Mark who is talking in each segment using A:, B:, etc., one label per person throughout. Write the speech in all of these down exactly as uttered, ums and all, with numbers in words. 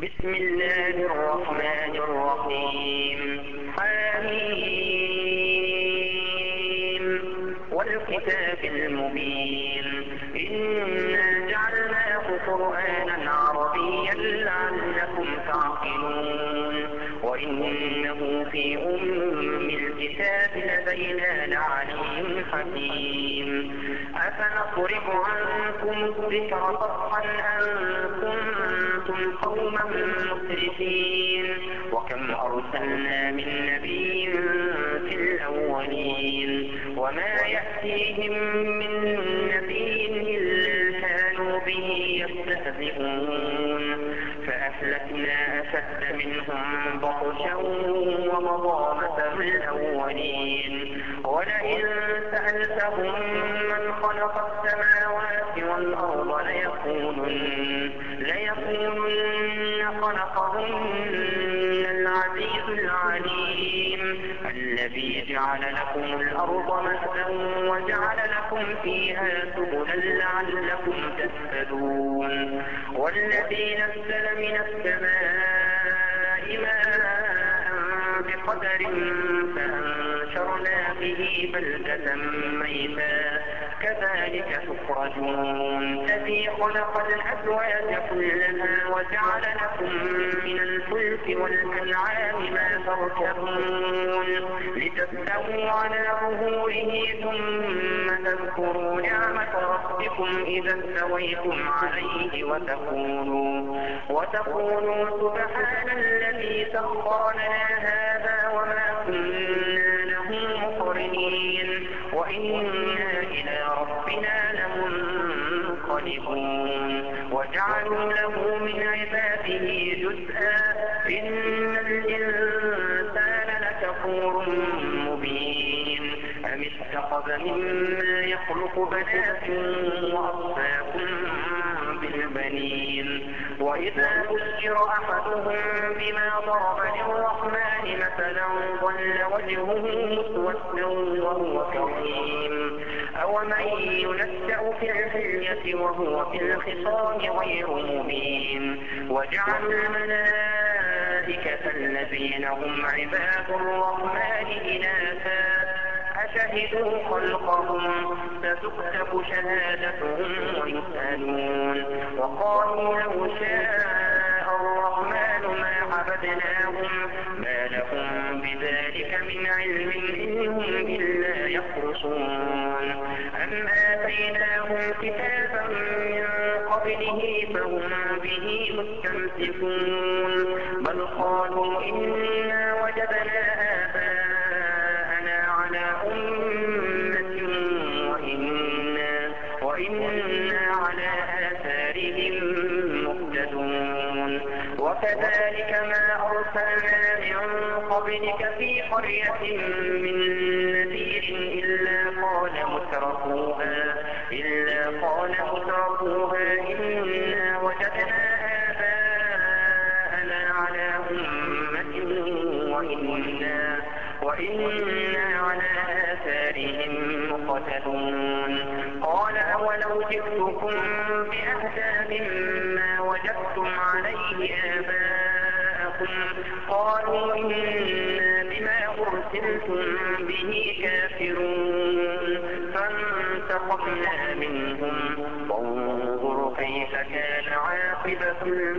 A: بسم الله الرحمن الرحيم. حميم والكتاب المبين. إنا جعلناه قرآنا عربيا لعلكم تعقلون وإنه في أم الكتاب لدينا لعلي حكيم. أفنصرف عنكم الذكر صفحا أن كنتم قوما مسرفين وكم أرسلنا من نبي في الأولين وما يأتيهم من نبي إلا كانوا به يستهزئون فأهلكنا أشد منهم بطشا ومضى مثل الأولين ولئن سألتهم من خلق السماوات والأرض ليقولن ليقولن خلقهن العزيز العليم الذي جعل لكم الأرض مهدا وجعل لكم فيها سبلا لعلكم تهتدون والذي نزل من السماء ماء بقدر فأنشرنا به بلدة ميتا كذلك تخرجون الذي خلق الأزواج كلها وجعل لكم من الفلك والأنعام ما تركبون لتستووا على ظهوره ثم تذكروا نعمة ربكم إذا استويتم عليه وتقولوا وتقولوا سبحان الذي سخر لنا هذا وما كنا له مقرنين وإنا إلى ربنا لمنقلبون وجعلوا له من عباده جزءا إن الإنسان لكفور مبين أم اتخذ مما يخلق بنات وأصفاكم بالبنين وإذا بشر أحدهم بما ضرب للرحمن مثلا ظل وجهه مسودا وهو كظيم أومن ينشأ في الحلية وهو في الخصام غير مبين وجعلوا الملائكة الذين هم عباد الرحمن إناثا أشهدوا خلقهم ستكتب شهادتهم ويسألون وقالوا لو شاء الرحمن ما عبدناهم ما لهم بذلك من علم إنهم إلا يخرصون أم آتيناهم كتابا من قبله فهم به مستمسكون بل قالوا إنا وجدنا آباءنا على أمة وإنا, وإنا على آثارهم مقتدون وكذلك ما أرسلنا من قبلك في قرية من نذير إلا قال مترفوها إلا قال مترفوها إنا وجدنا آباءنا على أمة وإنا, وإنا على آثارهم مقتدون قال أولو جئتكم بأهدى مما وجدتم عليه آباءكم قالوا إنا بما أرسلتم به كافرون فانتقمنا منهم فانظر كيف كان عاقبة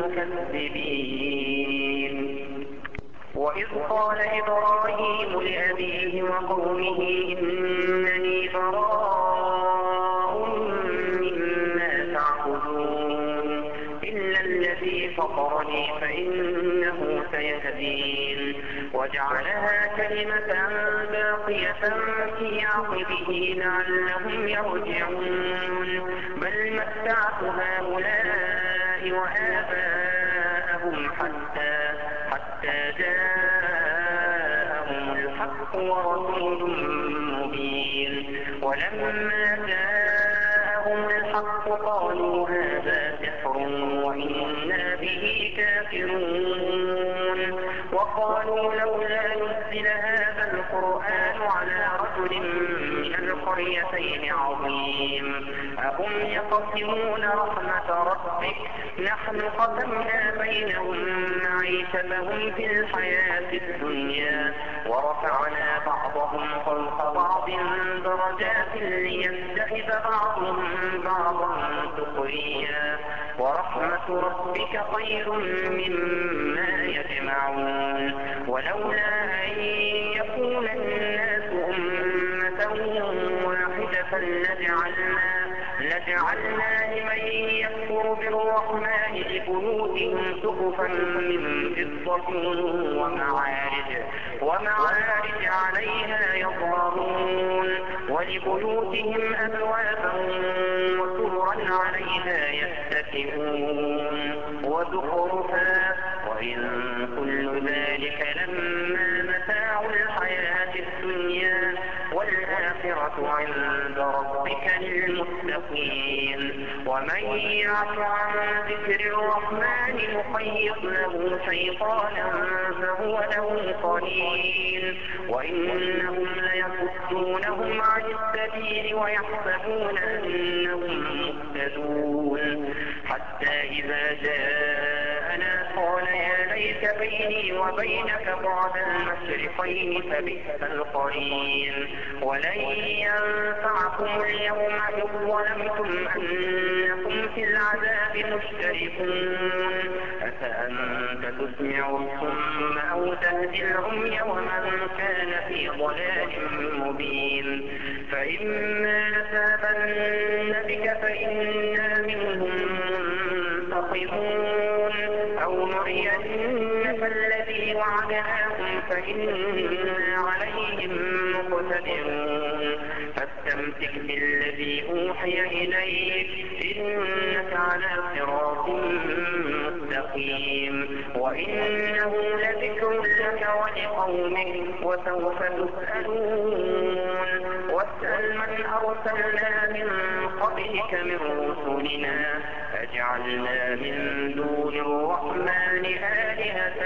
A: المكذبين وإذ قال إبراهيم لأبيه وقومه إنني براء مما تعبدون إلا الذي فطرني فإنه سيهدين وجعلها كلمة باقية في عقبه لعلهم يرجعون بل متعت هؤلاء وآباءهم حتى حتى جاءهم الحق ورسول مبين ولما جاءهم الحق قالوا هذا سحر وإنا به كافرون وقالوا لولا نزل هذا القرآن على رجل من القريتين عظيم أهم يقسمون رحمة ربك نحن قسمنا بينهم معيشتهم في الحياة الدنيا ورفعنا بعضهم فوق بعض درجات ليتخذ بعضهم بعضا سخريا ورحمة ربك خير مما يجمعون ولولا أن يكون الناس أمة واحدة لجعلنا لجعلنا لمن يكفر بالرحمن لبيوتهم سقفا من فضة ومعارج ومعارج عليها يظهرون ولبيوتهم أبوابا وسررا عليها يتكئون وزخرفا وإن كل ذلك لما متاع الحياة الدنيا والآخرة عند ربك للمتقين ومن يعش عن ذكر الرحمن نقيض له شيطانا فهو له قرين وإنهم ليصدونهم عن السبيل ويحسبون أنهم مهتدون حتى إذا جاءنا قال يا ليت بيني وبينك بعد المشرقين فبئس القرين ولن ينفعكم اليوم إذ ظلمتم أنكم في العذاب مشتركون أفأنت تسمع الصم أو تهدي العمي ومن كان في ضلال مبين فإما نتابن بك فإنا منهم منتقمون أو نرينك الذي وعدناهم فإنا عليهم مقتدرون فاستمسك بالذي أوحي إليك إنك على صراط مستقيم وإنه لذكر لك ولقومك وسوف تسألون واسأل من أرسلنا من قبلك من رسلنا أجعلنا من دون الرحمن آلهة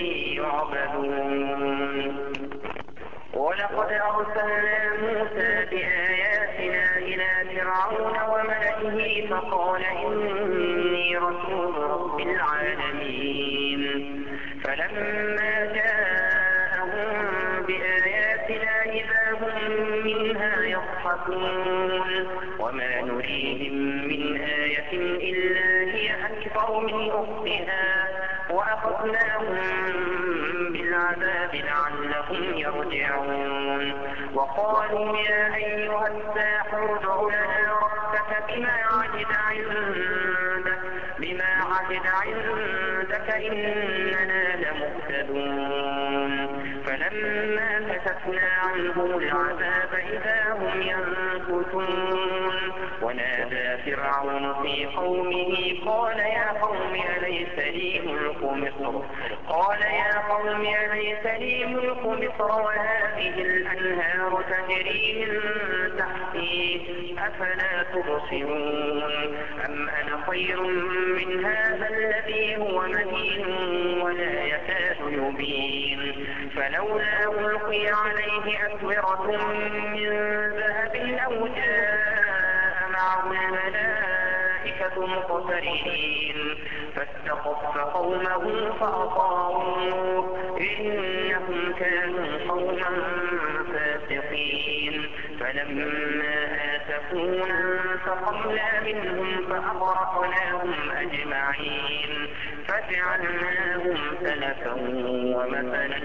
A: يعبدون ولقد أرسلنا موسى بآياتنا إلى فرعون وملئه فقال إني رسول رب العالمين فلما جاءهم بآياتنا إذا هم منها يضحكون وما نريهم من آية إلا هي أكبر من أختها وأخذناهم بالعذاب لعلهم يرجعون وقالوا يا أيها الساحر ادع لنا ربك بما عهد عندك بما عهد عندك إننا لمهتدون فلما كشفنا عنهم العذاب إذا هم ينكثون ونادى فرعون في قومه قال يا قوم أليس لي ملك مصر قال يا قوم أليس لي ملك مصر وهذه الأنهار تجري من تحتي أفلا تبصرون أم أنا خير من هذا الذي هو مهين ولا يكاد يبين فلولا ألقي عليه أسورة من ذهب أو جاء معه الملائكة مقترنين فاستخف قومه فأطاعوه إنهم كانوا قوما فاسقين فلما آسفونا انتقمنا منهم فأغرقناهم أجمعين فجعلناهم سلفا ومثلا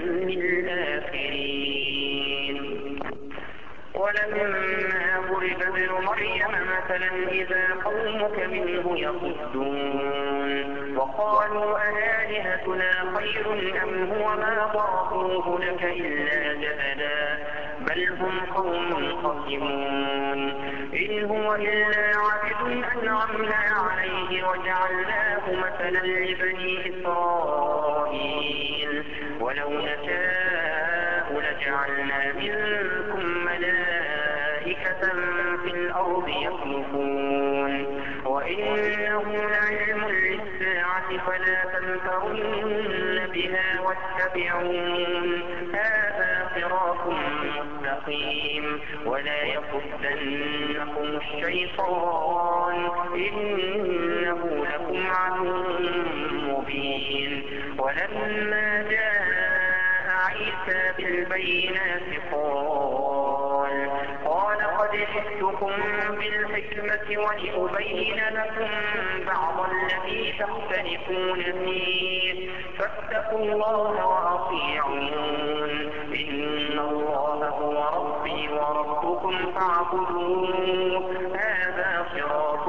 A: للآخرين ولما ضرب ابن مريم مثلا إذا قومك منه يصدون وقالوا أآلهتنا خير أم هو ما ضربوه لك إلا جدلا بل هم قوم خصمون إن هو إلا عبد أنعمنا عليه وجعلناه مثلا لبني إسرائيل ولو نشاء لجعلنا منكم ملائكة في الأرض يخلفون وإنه لعلم للساعة فلا تمترن بها واتبعون هذا صراط مستقيم ولا يصدنكم الشيطان إنه لكم عدو مبين. ولما جاء عيسى بالبينات قال قال قد جئتكم بالحكمة ولأبين لكم بعض الذي تختلفون فيه فاتقوا الله وأطيعون إن الله هو ربي وربكم فاعبدوه هذا صراط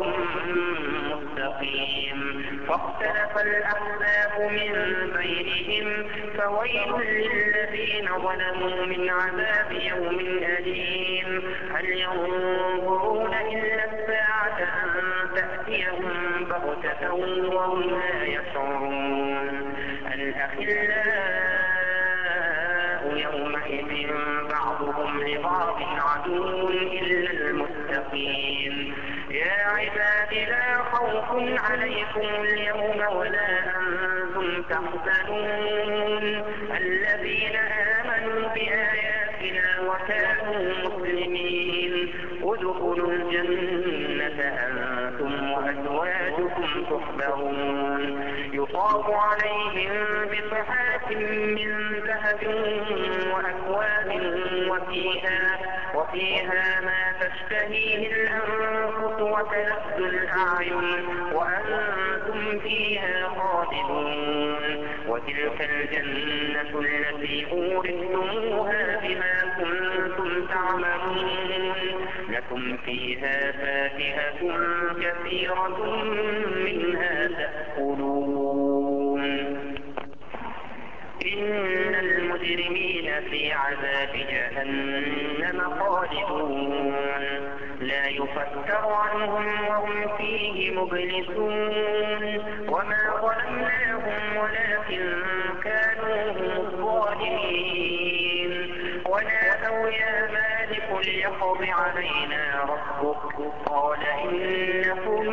A: مستقيم. فاختلف الأحزاب من بينهم فويل للذين ظلموا من عذاب يوم أليم. هل ينظرون إلا الساعة أن تأتيهم بغتة وهم لا يشعرون. الأخلاء يومئذ بعضهم لبعض عدو إلا المتقين. يا عباد لا خوف عليكم اليوم ولا أنتم تحزنون الذين آمنوا بآياتنا وكانوا مسلمين ادخلوا الجنة أنتم وأزواجكم تحبرون يطاف عليهم بصحاف من ذهب وأكواب وفيها, وفيها ما تشتهيه الأنفس وتلذ الأعين وأنتم فيها خالدون. وتلك الجنة التي أورثتموها بما كنتم تعملون لكم فيها فاكهة كثيرة منها تأكلون. إن المجرمين في عذاب جهنم خالدون لا يفتر عنهم وهم فيه مبلسون. وما ظلمناهم ولكن كانوا هم الظالمين. ونادوا يا مالك ليقض علينا ربك قال إنكم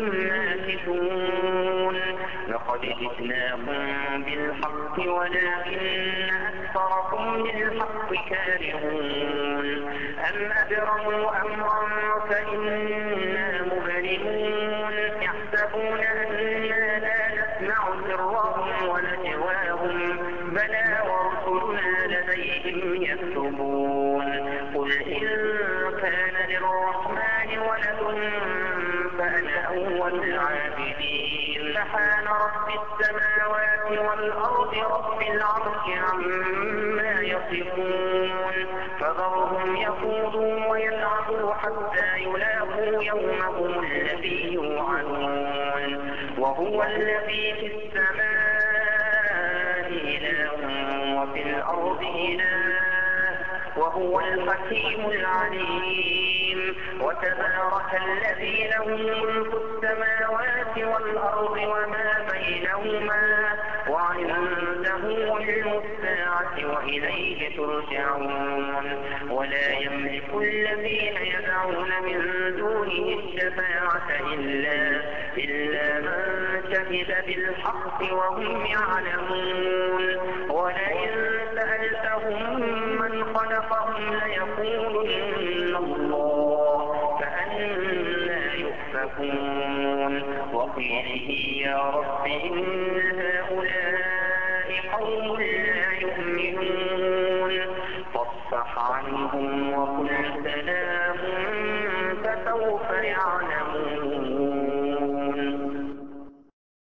A: ماكثون. لقد جئناكم بالحق ولكن أكثركم للحق كارهون. أم أبرموا أمرا فإنا مبرمون يحسبون أننا لا نسمع سرهم ونجواهم بلى ورسلنا لديهم يكتبون. قل إن كان للرحمن ولد فأنا أول العابدين. سبحان رب السماوات والأرض رب العرش عما يصفون. فذرهم يخوضوا ويلعبوا حتى يلاقوا يومهم الذي يوعدون. وهو الذي في السماء إله وفي الأرض إله وهو الحكيم العليم. وتبارك الذي له ملك السماوات والأرض وما بينهما وعنده علم الساعة وإليه ترجعون. ولا يملك الذين يدعون من دونه الشفاعة إلا, إلا من شهد بالحق وهم يعلمون. ولئن سألتهم من خلقهم ليقولن الله فأنى يؤفكون. وقيله يا رب إن هؤلاء قوم لا يؤمنون فاصفح عنهم وقل سلام فسوف يعلمون.